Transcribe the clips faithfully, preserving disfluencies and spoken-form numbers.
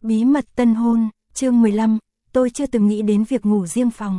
Bí mật tân hôn, chương mười lăm, tôi chưa từng nghĩ đến việc ngủ riêng phòng.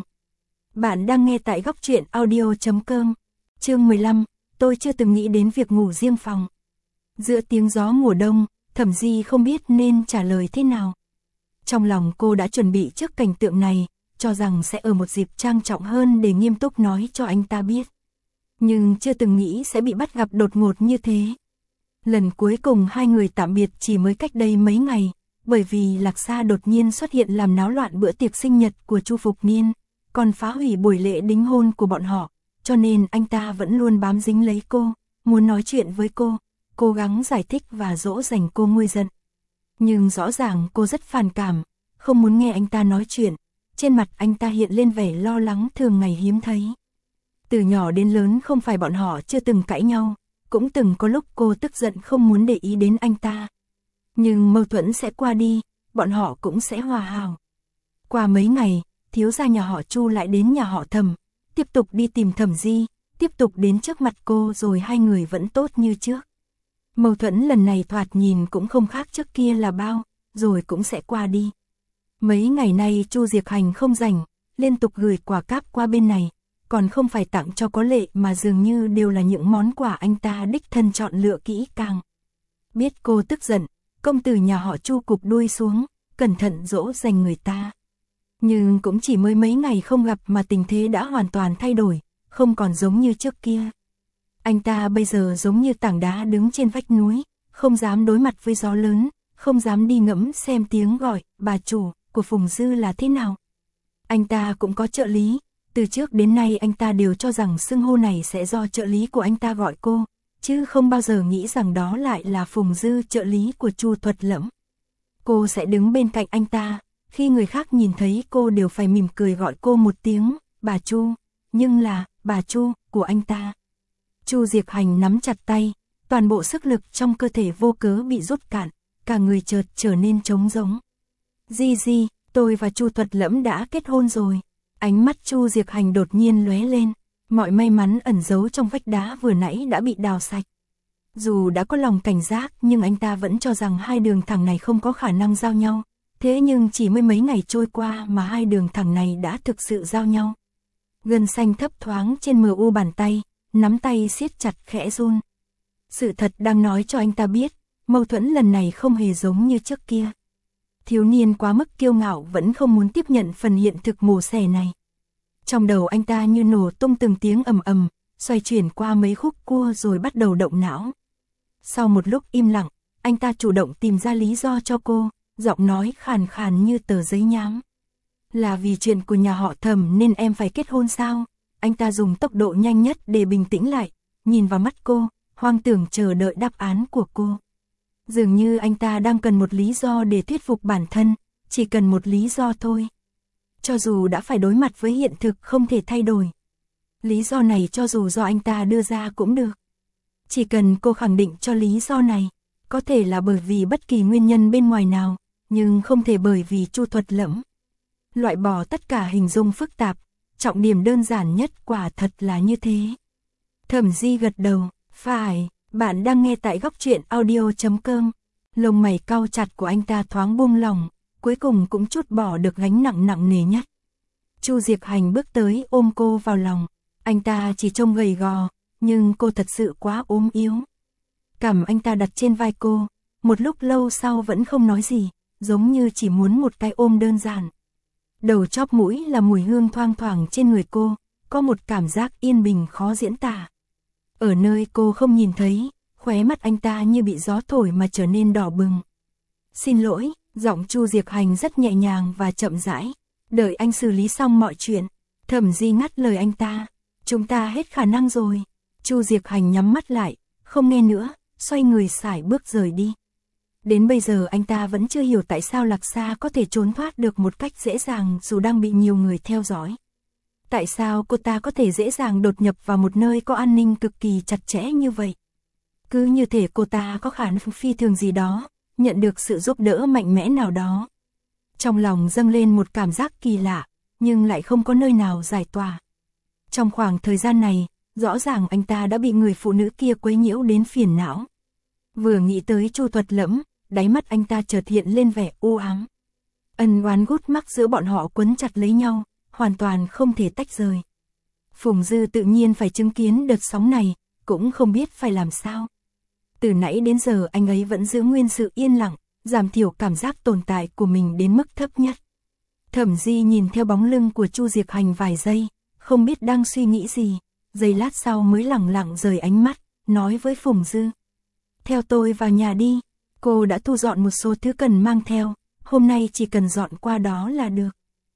Bạn đang nghe tại góc truyện audio chấm com. Chương mười lăm, tôi chưa từng nghĩ đến việc ngủ riêng phòng. Giữa tiếng gió mùa đông, Thẩm Di không biết nên trả lời thế nào. Trong lòng cô đã chuẩn bị trước cảnh tượng này, cho rằng sẽ ở một dịp trang trọng hơn để nghiêm túc nói cho anh ta biết. Nhưng chưa từng nghĩ sẽ bị bắt gặp đột ngột như thế. Lần cuối cùng hai người tạm biệt chỉ mới cách đây mấy ngày, bởi vì Lạc Sa đột nhiên xuất hiện làm náo loạn bữa tiệc sinh nhật của Chu Phục Niên, còn phá hủy buổi lễ đính hôn của bọn họ, cho nên anh ta vẫn luôn bám dính lấy cô, muốn nói chuyện với cô, cố gắng giải thích và dỗ dành cô nguôi giận. Nhưng rõ ràng cô rất phản cảm, không muốn nghe anh ta nói chuyện, trên mặt anh ta hiện lên vẻ lo lắng thường ngày hiếm thấy. Từ nhỏ đến lớn không phải bọn họ chưa từng cãi nhau, cũng từng có lúc cô tức giận không muốn để ý đến anh ta. Nhưng mâu thuẫn sẽ qua đi, bọn họ cũng sẽ hòa hảo. Qua mấy ngày, thiếu gia nhà họ Chu lại đến nhà họ Thẩm, tiếp tục đi tìm Thẩm Di, tiếp tục đến trước mặt cô rồi hai người vẫn tốt như trước. Mâu thuẫn lần này thoạt nhìn cũng không khác trước kia là bao, rồi cũng sẽ qua đi. Mấy ngày nay Chu Diệc Hành không rảnh, liên tục gửi quà cáp qua bên này, còn không phải tặng cho có lệ mà dường như đều là những món quà anh ta đích thân chọn lựa kỹ càng. Biết cô tức giận, công tử nhà họ Chu cụp đuôi xuống, cẩn thận dỗ dành người ta. Nhưng cũng chỉ mới mấy ngày không gặp mà tình thế đã hoàn toàn thay đổi, không còn giống như trước kia. Anh ta bây giờ giống như tảng đá đứng trên vách núi, không dám đối mặt với gió lớn, không dám đi ngẫm xem tiếng gọi, bà chủ, của Phùng Dư là thế nào. Anh ta cũng có trợ lý, từ trước đến nay anh ta đều cho rằng xưng hô này sẽ do trợ lý của anh ta gọi cô, chứ không bao giờ nghĩ rằng đó lại là Phùng Dư, trợ lý của Chu Thuật Lẫm. Cô sẽ đứng bên cạnh anh ta, khi người khác nhìn thấy cô đều phải mỉm cười gọi cô một tiếng, bà Chu, nhưng là, bà Chu, của anh ta. Chu Diệc Hành nắm chặt tay, toàn bộ sức lực trong cơ thể vô cớ bị rút cạn, cả người chợt trở nên trống rỗng. Di Di, tôi và Chu Thuật Lẫm đã kết hôn rồi. Ánh mắt Chu Diệc Hành đột nhiên lóe lên, mọi may mắn ẩn giấu trong vách đá vừa nãy đã bị đào sạch. Dù đã có lòng cảnh giác nhưng anh ta vẫn cho rằng hai đường thẳng này không có khả năng giao nhau. Thế nhưng chỉ mới mấy ngày trôi qua mà hai đường thẳng này đã thực sự giao nhau. Gân xanh thấp thoáng trên mờ u bàn tay, nắm tay siết chặt khẽ run. Sự thật đang nói cho anh ta biết, mâu thuẫn lần này không hề giống như trước kia. Thiếu niên quá mức kiêu ngạo vẫn không muốn tiếp nhận phần hiện thực mổ xẻ này. Trong đầu anh ta như nổ tung từng tiếng ầm ầm, xoay chuyển qua mấy khúc cua rồi bắt đầu động não. Sau một lúc im lặng, anh ta chủ động tìm ra lý do cho cô, giọng nói khàn khàn như tờ giấy nhám. Là vì chuyện của nhà họ Thẩm nên em phải kết hôn sao? Anh ta dùng tốc độ nhanh nhất để bình tĩnh lại, nhìn vào mắt cô, hoang tưởng chờ đợi đáp án của cô. Dường như anh ta đang cần một lý do để thuyết phục bản thân, chỉ cần một lý do thôi. Cho dù đã phải đối mặt với hiện thực không thể thay đổi. Lý do này cho dù do anh ta đưa ra cũng được. Chỉ cần cô khẳng định cho lý do này, có thể là bởi vì bất kỳ nguyên nhân bên ngoài nào, nhưng không thể bởi vì Chu Thuật Lẫm. Loại bỏ tất cả hình dung phức tạp, trọng điểm đơn giản nhất quả thật là như thế. Thẩm Di gật đầu, phải, bạn đang nghe tại góc truyện audio chấm com. Lông mày cau chặt của anh ta thoáng buông lỏng, cuối cùng cũng trút bỏ được gánh nặng nặng nề nhất. Chu Diệc Hành bước tới ôm cô vào lòng, anh ta chỉ trông gầy gò, nhưng cô thật sự quá ốm yếu. Cằm anh ta đặt trên vai cô, một lúc lâu sau vẫn không nói gì, giống như chỉ muốn một cái ôm đơn giản. Đầu chóp mũi là mùi hương thoang thoảng trên người cô, có một cảm giác yên bình khó diễn tả. Ở nơi cô không nhìn thấy, khóe mắt anh ta như bị gió thổi mà trở nên đỏ bừng. Xin lỗi, giọng Chu Diệc Hành rất nhẹ nhàng và chậm rãi, đợi anh xử lý xong mọi chuyện. Thẩm Di ngắt lời anh ta, chúng ta hết khả năng rồi. Chu Diệc Hành nhắm mắt lại, không nghe nữa, xoay người sải bước rời đi. Đến bây giờ anh ta vẫn chưa hiểu tại sao Lạc Sa có thể trốn thoát được một cách dễ dàng dù đang bị nhiều người theo dõi. Tại sao cô ta có thể dễ dàng đột nhập vào một nơi có an ninh cực kỳ chặt chẽ như vậy? Cứ như thể cô ta có khả năng phi thường gì đó, nhận được sự giúp đỡ mạnh mẽ nào đó. Trong lòng dâng lên một cảm giác kỳ lạ, nhưng lại không có nơi nào giải tỏa. Trong khoảng thời gian này, rõ ràng anh ta đã bị người phụ nữ kia quấy nhiễu đến phiền não. Vừa nghĩ tới Chu Thuật Lẫm, đáy mắt anh ta chợt hiện lên vẻ u ám. Ân oán gút mắc giữa bọn họ quấn chặt lấy nhau, hoàn toàn không thể tách rời. Phùng Dư tự nhiên phải chứng kiến đợt sóng này, cũng không biết phải làm sao. Từ nãy đến giờ anh ấy vẫn giữ nguyên sự yên lặng, giảm thiểu cảm giác tồn tại của mình đến mức thấp nhất. Thẩm Di nhìn theo bóng lưng của Chu Diệc Hành vài giây, không biết đang suy nghĩ gì, giây lát sau mới lẳng lặng rời ánh mắt, nói với Phùng Dư. Theo tôi vào nhà đi, cô đã thu dọn một số thứ cần mang theo, hôm nay chỉ cần dọn qua đó là được.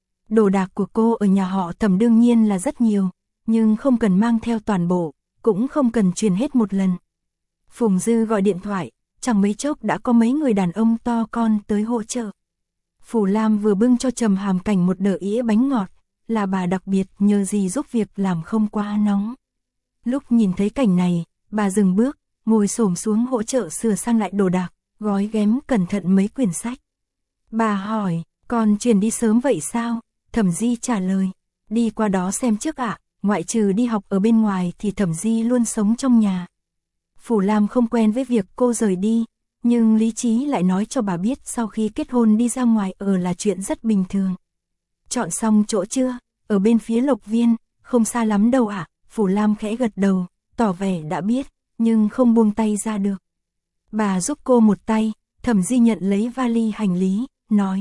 Đồ đạc của cô ở nhà họ Thẩm đương nhiên là rất nhiều, nhưng không cần mang theo toàn bộ, cũng không cần truyền hết một lần. Phùng Dư gọi điện thoại, chẳng mấy chốc đã có mấy người đàn ông to con tới hỗ trợ. Phủ Lam vừa bưng cho Trầm Hàm Cảnh một đĩa ĩa bánh ngọt, là bà đặc biệt nhờ gì giúp việc làm không quá nóng. Lúc nhìn thấy cảnh này, bà dừng bước, ngồi xổm xuống hỗ trợ sửa sang lại đồ đạc, gói ghém cẩn thận mấy quyển sách. Bà hỏi, con chuyển đi sớm vậy sao? Thẩm Di trả lời, đi qua đó xem trước ạ, ngoại trừ đi học ở bên ngoài thì Thẩm Di luôn sống trong nhà. Phủ Lam không quen với việc cô rời đi, nhưng lý trí lại nói cho bà biết sau khi kết hôn đi ra ngoài ở là chuyện rất bình thường. Chọn xong chỗ chưa? Ở bên phía Lộc Viên, không xa lắm đâu ạ. Phủ Lam khẽ gật đầu, tỏ vẻ đã biết, nhưng không buông tay ra được. Bà giúp cô một tay, Thẩm Di nhận lấy vali hành lý, nói.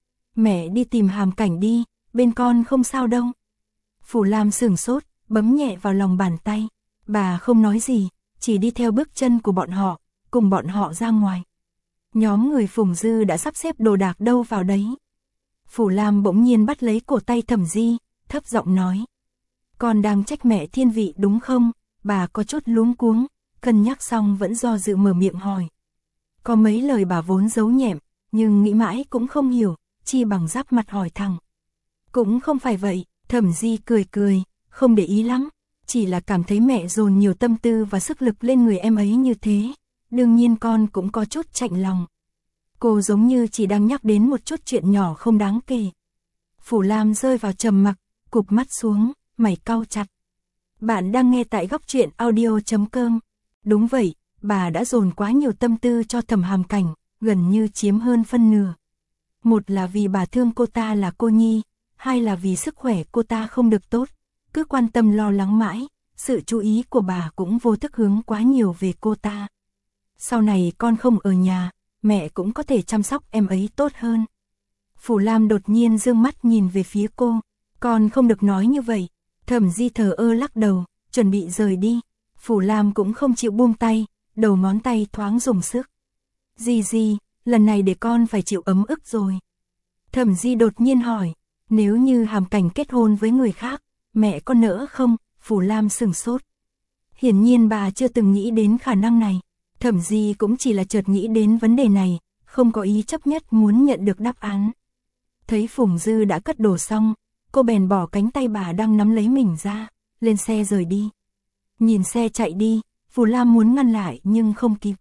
Mẹ đi tìm Hàm Cảnh đi, bên con không sao đâu. Phủ Lam sửng sốt, bấm nhẹ vào lòng bàn tay. Bà không nói gì, chỉ đi theo bước chân của bọn họ, cùng bọn họ ra ngoài. Nhóm người Phùng Dư đã sắp xếp đồ đạc đâu vào đấy. Phủ Lam bỗng nhiên bắt lấy cổ tay Thẩm Di, thấp giọng nói. Con đang trách mẹ thiên vị đúng không? Bà có chút luống cuống, cân nhắc xong vẫn do dự mở miệng hỏi. Có mấy lời bà vốn giấu nhẹm, nhưng nghĩ mãi cũng không hiểu, chi bằng giáp mặt hỏi thẳng. Cũng không phải vậy, Thẩm Di cười cười, không để ý lắm, chỉ là cảm thấy mẹ dồn nhiều tâm tư và sức lực lên người em ấy như thế, đương nhiên con cũng có chút chạnh lòng. Cô giống như chỉ đang nhắc đến một chút chuyện nhỏ không đáng kể. Phủ Lam rơi vào trầm mặc, cụp mắt xuống, mày cau chặt. Bạn đang nghe tại góc truyện audio chấm com. Đúng vậy, bà đã dồn quá nhiều tâm tư cho Thẩm Hàm Cảnh, gần như chiếm hơn phân nửa. Một là vì bà thương cô ta là cô nhi, hai là vì sức khỏe cô ta không được tốt, cứ quan tâm lo lắng mãi, sự chú ý của bà cũng vô thức hướng quá nhiều về cô ta. Sau này con không ở nhà, mẹ cũng có thể chăm sóc em ấy tốt hơn. Phủ Lam đột nhiên dương mắt nhìn về phía cô, con không được nói như vậy. Thẩm Di thờ ơ lắc đầu, chuẩn bị rời đi. Phủ Lam cũng không chịu buông tay, đầu ngón tay thoáng dùng sức. Di Di, lần này để con phải chịu ấm ức rồi. Thẩm Di đột nhiên hỏi, nếu như Hàm Cảnh kết hôn với người khác, mẹ có nỡ không? Phủ Lam sửng sốt. Hiển nhiên bà chưa từng nghĩ đến khả năng này. Thẩm Di cũng chỉ là chợt nghĩ đến vấn đề này, không có ý chấp nhất muốn nhận được đáp án. Thấy Phùng Dư đã cất đồ xong, cô bèn bỏ cánh tay bà đang nắm lấy mình ra, lên xe rời đi. Nhìn xe chạy đi, Phủ Lam muốn ngăn lại nhưng không kịp.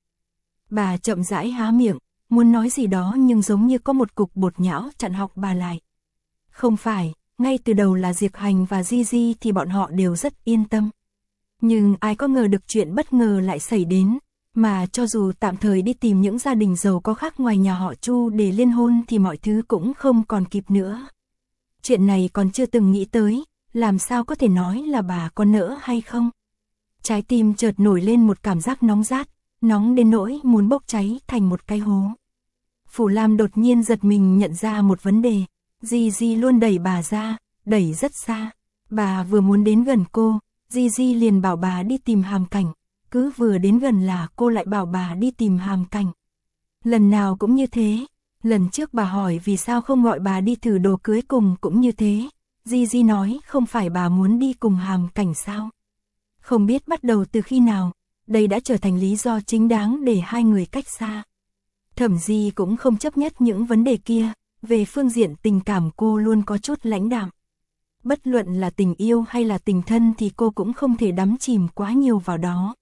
Bà chậm rãi há miệng, muốn nói gì đó nhưng giống như có một cục bột nhão chặn họng bà lại. Không phải, ngay từ đầu là Diệc Hành và Di Di thì bọn họ đều rất yên tâm. Nhưng ai có ngờ được chuyện bất ngờ lại xảy đến, mà cho dù tạm thời đi tìm những gia đình giàu có khác ngoài nhà họ Chu để liên hôn thì mọi thứ cũng không còn kịp nữa. Chuyện này còn chưa từng nghĩ tới, làm sao có thể nói là bà có nỡ hay không? Trái tim chợt nổi lên một cảm giác nóng rát, nóng đến nỗi muốn bốc cháy thành một cái hố. Phủ Lam đột nhiên giật mình nhận ra một vấn đề, Di Di luôn đẩy bà ra, đẩy rất xa. Bà vừa muốn đến gần cô, Di Di liền bảo bà đi tìm Hàm Cảnh, cứ vừa đến gần là cô lại bảo bà đi tìm Hàm Cảnh. Lần nào cũng như thế, lần trước bà hỏi vì sao không gọi bà đi thử đồ cưới cùng cũng như thế, Di Di nói không phải bà muốn đi cùng Hàm Cảnh sao? Không biết bắt đầu từ khi nào, đây đã trở thành lý do chính đáng để hai người cách xa. Thẩm Di cũng không chấp nhất những vấn đề kia, về phương diện tình cảm cô luôn có chút lãnh đạm. Bất luận là tình yêu hay là tình thân thì cô cũng không thể đắm chìm quá nhiều vào đó.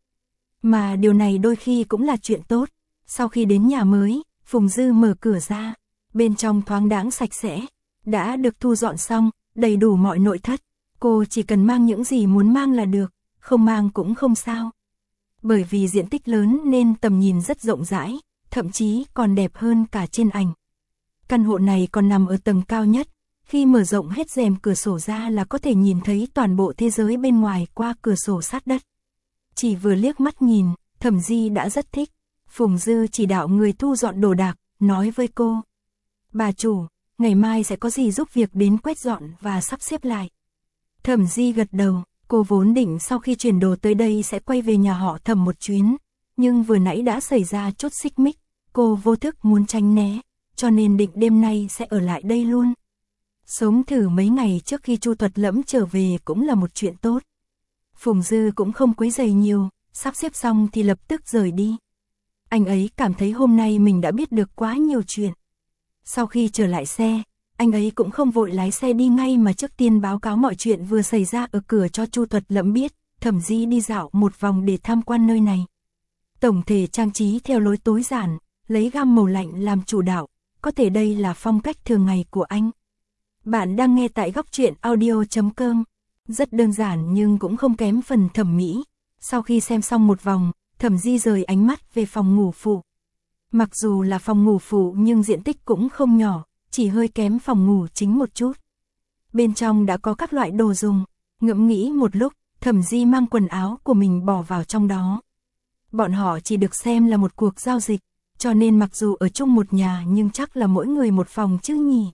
Mà điều này đôi khi cũng là chuyện tốt. Sau khi đến nhà mới, Phùng Dư mở cửa ra, bên trong thoáng đãng sạch sẽ, đã được thu dọn xong, đầy đủ mọi nội thất. Cô chỉ cần mang những gì muốn mang là được, không mang cũng không sao. Bởi vì diện tích lớn nên tầm nhìn rất rộng rãi, thậm chí còn đẹp hơn cả trên ảnh. Căn hộ này còn nằm ở tầng cao nhất, khi mở rộng hết rèm cửa sổ ra là có thể nhìn thấy toàn bộ thế giới bên ngoài qua cửa sổ sát đất. Chỉ vừa liếc mắt nhìn, Thẩm Di đã rất thích. Phùng Dư chỉ đạo người thu dọn đồ đạc, nói với cô. Bà chủ, ngày mai sẽ có gì giúp việc đến quét dọn và sắp xếp lại. Thẩm Di gật đầu, cô vốn định sau khi chuyển đồ tới đây sẽ quay về nhà họ Thẩm một chuyến, nhưng vừa nãy đã xảy ra chút xích mích, cô vô thức muốn tránh né, cho nên định đêm nay sẽ ở lại đây luôn. Sống thử mấy ngày trước khi Chu Thuật Lẫm trở về cũng là một chuyện tốt. Phùng Dư cũng không quấy rầy nhiều, sắp xếp xong thì lập tức rời đi. Anh ấy cảm thấy hôm nay mình đã biết được quá nhiều chuyện. Sau khi trở lại xe, anh ấy cũng không vội lái xe đi ngay mà trước tiên báo cáo mọi chuyện vừa xảy ra ở cửa cho Chu Thuật Lẫm biết. Thẩm Di đi dạo một vòng để tham quan nơi này. Tổng thể trang trí theo lối tối giản, lấy gam màu lạnh làm chủ đạo, có thể đây là phong cách thường ngày của anh. Bạn đang nghe tại góc truyện audio chấm com. Rất đơn giản nhưng cũng không kém phần thẩm mỹ. Sau khi xem xong một vòng, Thẩm Di rời ánh mắt về phòng ngủ phụ. Mặc dù là phòng ngủ phụ nhưng diện tích cũng không nhỏ, chỉ hơi kém phòng ngủ chính một chút. Bên trong đã có các loại đồ dùng, ngẫm nghĩ một lúc, Thẩm Di mang quần áo của mình bỏ vào trong đó. Bọn họ chỉ được xem là một cuộc giao dịch, cho nên mặc dù ở chung một nhà nhưng chắc là mỗi người một phòng chứ nhỉ.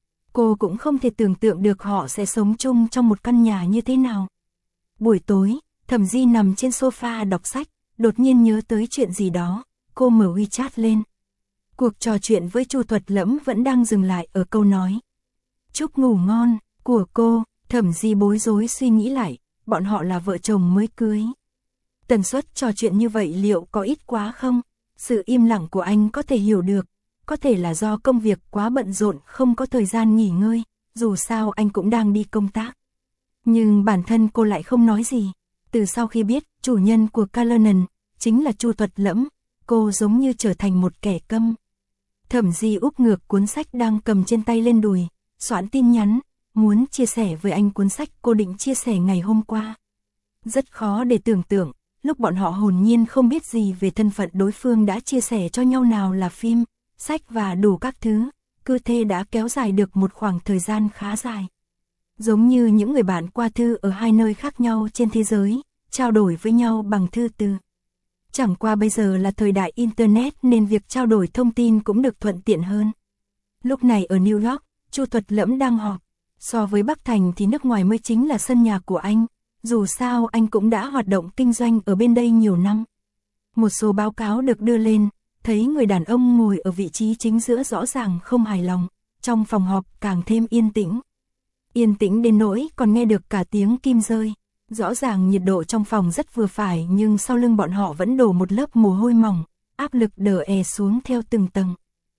Cô cũng không thể tưởng tượng được họ sẽ sống chung trong một căn nhà như thế nào. Buổi tối, Thẩm Di nằm trên sofa đọc sách, đột nhiên nhớ tới chuyện gì đó, cô mở WeChat lên. Cuộc trò chuyện với Chu Thuật Lẫm vẫn đang dừng lại ở câu nói chúc ngủ ngon của cô. Thẩm Di bối rối suy nghĩ lại, bọn họ là vợ chồng mới cưới. Tần suất trò chuyện như vậy liệu có ít quá không? Sự im lặng của anh có thể hiểu được, có thể là do công việc quá bận rộn không có thời gian nghỉ ngơi, dù sao anh cũng đang đi công tác. Nhưng bản thân cô lại không nói gì. Từ sau khi biết chủ nhân của Cullinan chính là Chu Thuật Lẫm, cô giống như trở thành một kẻ câm. Thẩm Di úp ngược cuốn sách đang cầm trên tay lên đùi, soạn tin nhắn, muốn chia sẻ với anh cuốn sách cô định chia sẻ ngày hôm qua. Rất khó để tưởng tượng, lúc bọn họ hồn nhiên không biết gì về thân phận đối phương đã chia sẻ cho nhau nào là phim, sách và đủ các thứ, cứ thế đã kéo dài được một khoảng thời gian khá dài. Giống như những người bạn qua thư ở hai nơi khác nhau trên thế giới, trao đổi với nhau bằng thư từ. Chẳng qua bây giờ là thời đại Internet nên việc trao đổi thông tin cũng được thuận tiện hơn. Lúc này ở New York, Chu Thuật Lẫm đang họp. So với Bắc Thành thì nước ngoài mới chính là sân nhà của anh. Dù sao anh cũng đã hoạt động kinh doanh ở bên đây nhiều năm. Một số báo cáo được đưa lên, thấy người đàn ông ngồi ở vị trí chính giữa rõ ràng không hài lòng. Trong phòng họp càng thêm yên tĩnh. Yên tĩnh đến nỗi còn nghe được cả tiếng kim rơi. Rõ ràng nhiệt độ trong phòng rất vừa phải nhưng sau lưng bọn họ vẫn đổ một lớp mồ hôi mỏng, áp lực đờ è xuống theo từng tầng.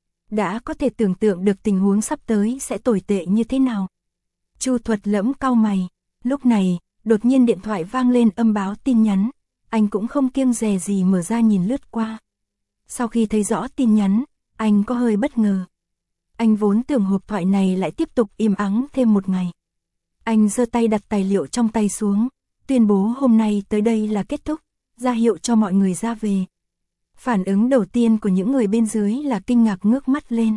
Đã có thể tưởng tượng được tình huống sắp tới sẽ tồi tệ như thế nào. Chu Thuật Lẫm cau mày, lúc này, đột nhiên điện thoại vang lên âm báo tin nhắn, anh cũng không kiêng dè gì mở ra nhìn lướt qua. Sau khi thấy rõ tin nhắn, anh có hơi bất ngờ. Anh vốn tưởng hộp thoại này lại tiếp tục im ắng thêm một ngày. Anh giơ tay đặt tài liệu trong tay xuống, tuyên bố hôm nay tới đây là kết thúc, ra hiệu cho mọi người ra về. Phản ứng đầu tiên của những người bên dưới là kinh ngạc ngước mắt lên.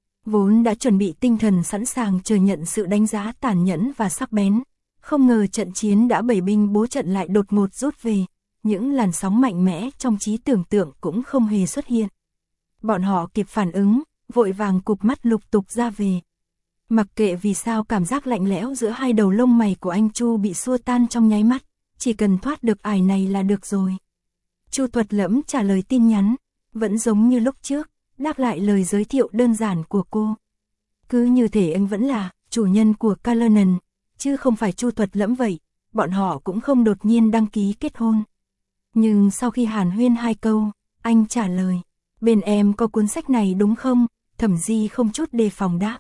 Vốn đã chuẩn bị tinh thần sẵn sàng chờ nhận sự đánh giá tàn nhẫn và sắc bén, không ngờ trận chiến đã bảy binh bố trận lại đột ngột rút về, những làn sóng mạnh mẽ trong trí tưởng tượng cũng không hề xuất hiện. Bọn họ kịp phản ứng, vội vàng cụp mắt lục tục ra về. Mặc kệ vì sao cảm giác lạnh lẽo giữa hai đầu lông mày của anh Chu bị xua tan trong nháy mắt, chỉ cần thoát được ải này là được rồi. Chu Thuật Lẫm trả lời tin nhắn, vẫn giống như lúc trước, đáp lại lời giới thiệu đơn giản của cô. Cứ như thể anh vẫn là chủ nhân của Cullinan, chứ không phải Chu Thuật Lẫm vậy, bọn họ cũng không đột nhiên đăng ký kết hôn. Nhưng sau khi hàn huyên hai câu, anh trả lời, bên em có cuốn sách này đúng không? Thẩm Di không chút đề phòng đáp.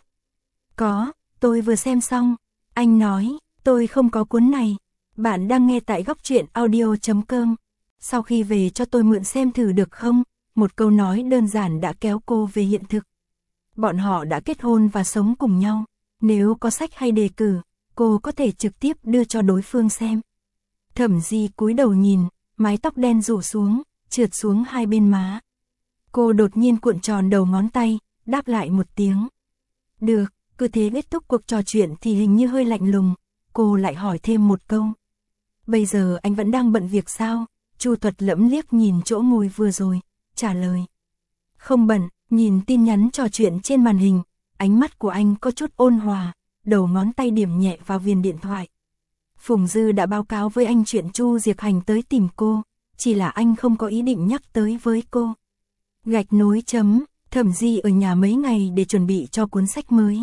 Có, tôi vừa xem xong. Anh nói, tôi không có cuốn này. Bạn đang nghe tại góc truyện audio chấm com. Sau khi về cho tôi mượn xem thử được không? Một câu nói đơn giản đã kéo cô về hiện thực. Bọn họ đã kết hôn và sống cùng nhau. Nếu có sách hay đề cử, cô có thể trực tiếp đưa cho đối phương xem. Thẩm Di cúi đầu nhìn, mái tóc đen rủ xuống, trượt xuống hai bên má. Cô đột nhiên cuộn tròn đầu ngón tay, đáp lại một tiếng. Được, cứ thế kết thúc cuộc trò chuyện thì hình như hơi lạnh lùng, cô lại hỏi thêm một câu. Bây giờ anh vẫn đang bận việc sao? Chu Thuật Lẫm liếc nhìn chỗ ngồi vừa rồi, trả lời. Không bận, nhìn tin nhắn trò chuyện trên màn hình, ánh mắt của anh có chút ôn hòa, đầu ngón tay điểm nhẹ vào viền điện thoại. Phùng Dư đã báo cáo với anh chuyện Chu Diệc Hành tới tìm cô, chỉ là anh không có ý định nhắc tới với cô. Gạch nối chấm, Thẩm Di ở nhà mấy ngày để chuẩn bị cho cuốn sách mới.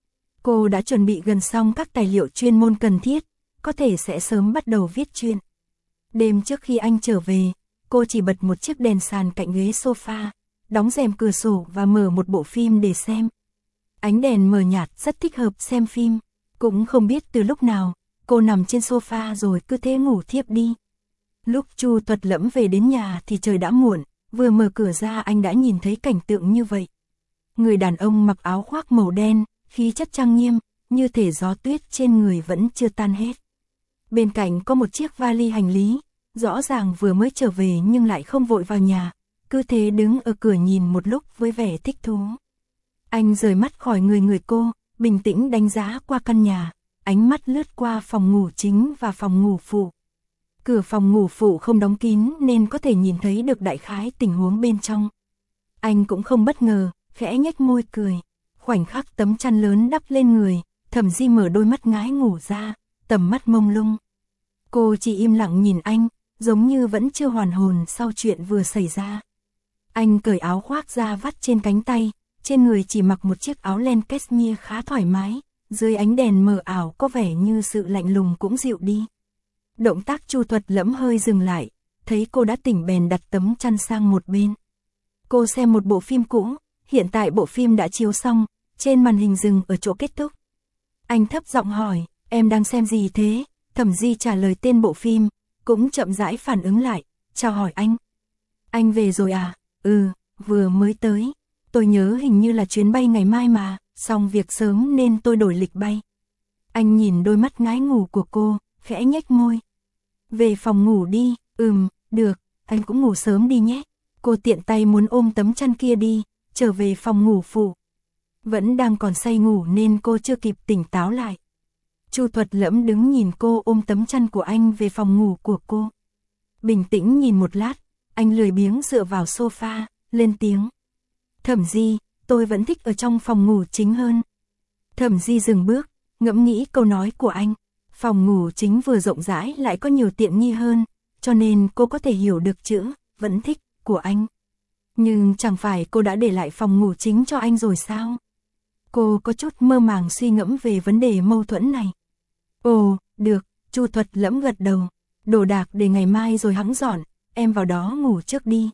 Cô đã chuẩn bị gần xong các tài liệu chuyên môn cần thiết, có thể sẽ sớm bắt đầu viết chuyên. Đêm trước khi anh trở về, cô chỉ bật một chiếc đèn sàn cạnh ghế sofa, đóng rèm cửa sổ và mở một bộ phim để xem. Ánh đèn mờ nhạt rất thích hợp xem phim, cũng không biết từ lúc nào, cô nằm trên sofa rồi cứ thế ngủ thiếp đi. Lúc Chu Thuật Lẫm về đến nhà thì trời đã muộn, vừa mở cửa ra anh đã nhìn thấy cảnh tượng như vậy. Người đàn ông mặc áo khoác màu đen, khí chất trang nghiêm, như thể gió tuyết trên người vẫn chưa tan hết. Bên cạnh có một chiếc vali hành lý, rõ ràng vừa mới trở về nhưng lại không vội vào nhà, cứ thế đứng ở cửa nhìn một lúc với vẻ thích thú. Anh rời mắt khỏi người người cô, bình tĩnh đánh giá qua căn nhà, ánh mắt lướt qua phòng ngủ chính và phòng ngủ phụ. Cửa phòng ngủ phụ không đóng kín nên có thể nhìn thấy được đại khái tình huống bên trong. Anh cũng không bất ngờ, khẽ nhếch môi cười. Khoảnh khắc tấm chăn lớn đắp lên người, Thẩm Di mở đôi mắt ngái ngủ ra, tầm mắt mông lung. Cô chỉ im lặng nhìn anh, giống như vẫn chưa hoàn hồn sau chuyện vừa xảy ra. Anh cởi áo khoác ra vắt trên cánh tay, trên người chỉ mặc một chiếc áo len cashmere khá thoải mái, dưới ánh đèn mờ ảo có vẻ như sự lạnh lùng cũng dịu đi. Động tác Chu Thuật Lẫm hơi dừng lại, thấy cô đã tỉnh bèn đặt tấm chăn sang một bên. Cô xem một bộ phim cũ, hiện tại bộ phim đã chiếu xong, trên màn hình dừng ở chỗ kết thúc. Anh thấp giọng hỏi, em đang xem gì thế? Thẩm Di trả lời tên bộ phim, cũng chậm rãi phản ứng lại, chào hỏi anh. Anh về rồi à? Ừ, vừa mới tới. Tôi nhớ hình như là chuyến bay ngày mai mà, xong việc sớm nên tôi đổi lịch bay. Anh nhìn đôi mắt ngái ngủ của cô, khẽ nhếch môi. Về phòng ngủ đi, ừm, được, anh cũng ngủ sớm đi nhé. Cô tiện tay muốn ôm tấm chăn kia đi, trở về phòng ngủ phụ. Vẫn đang còn say ngủ nên cô chưa kịp tỉnh táo lại. Chu Thuật Lẫm đứng nhìn cô ôm tấm chăn của anh về phòng ngủ của cô. Bình tĩnh nhìn một lát, anh lười biếng dựa vào sofa, lên tiếng. Thẩm Di, tôi vẫn thích ở trong phòng ngủ chính hơn. Thẩm Di dừng bước, ngẫm nghĩ câu nói của anh. Phòng ngủ chính vừa rộng rãi lại có nhiều tiện nghi hơn, cho nên cô có thể hiểu được chữ vẫn thích của anh. Nhưng chẳng phải cô đã để lại phòng ngủ chính cho anh rồi sao? Cô có chút mơ màng suy ngẫm về vấn đề mâu thuẫn này. Ồ, được, Chu Thuật Lẫm gật đầu. Đồ đạc để ngày mai rồi hẵng dọn, em vào đó ngủ trước đi.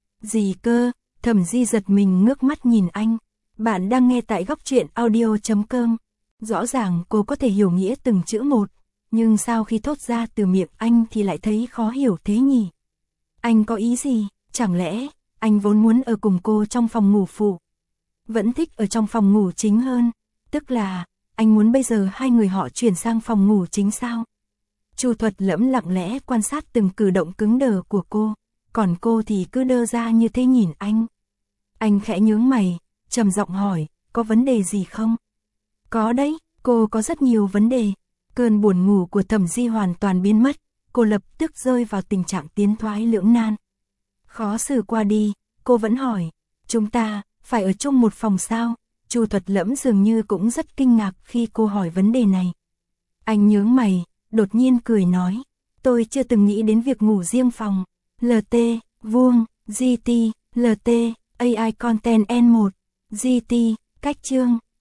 Gì cơ? Thẩm Di giật mình ngước mắt nhìn anh. Bạn đang nghe tại góc truyện audio chấm com. Rõ ràng cô có thể hiểu nghĩa từng chữ một, nhưng sao khi thốt ra từ miệng anh thì lại thấy khó hiểu thế nhỉ? Anh có ý gì? Chẳng lẽ anh vốn muốn ở cùng cô trong phòng ngủ phụ, vẫn thích ở trong phòng ngủ chính hơn? Tức là anh muốn bây giờ hai người họ chuyển sang phòng ngủ chính sao? Chu Thuật Lẫm lặng lẽ quan sát từng cử động cứng đờ của cô, còn cô thì cứ đơ ra như thế nhìn anh. Anh khẽ nhướng mày, trầm giọng hỏi, có vấn đề gì không? Có đấy, cô có rất nhiều vấn đề. Cơn buồn ngủ của Thẩm Di hoàn toàn biến mất, cô lập tức rơi vào tình trạng tiến thoái lưỡng nan. Khó xử qua đi, cô vẫn hỏi, chúng ta phải ở chung một phòng sao? Chu Thuật Lẫm dường như cũng rất kinh ngạc khi cô hỏi vấn đề này. Anh nhướng mày, đột nhiên cười nói, tôi chưa từng nghĩ đến việc ngủ riêng phòng. lờ tê, vuông, giê tê, lờ tê, a i Content en một, giê tê, cách chương.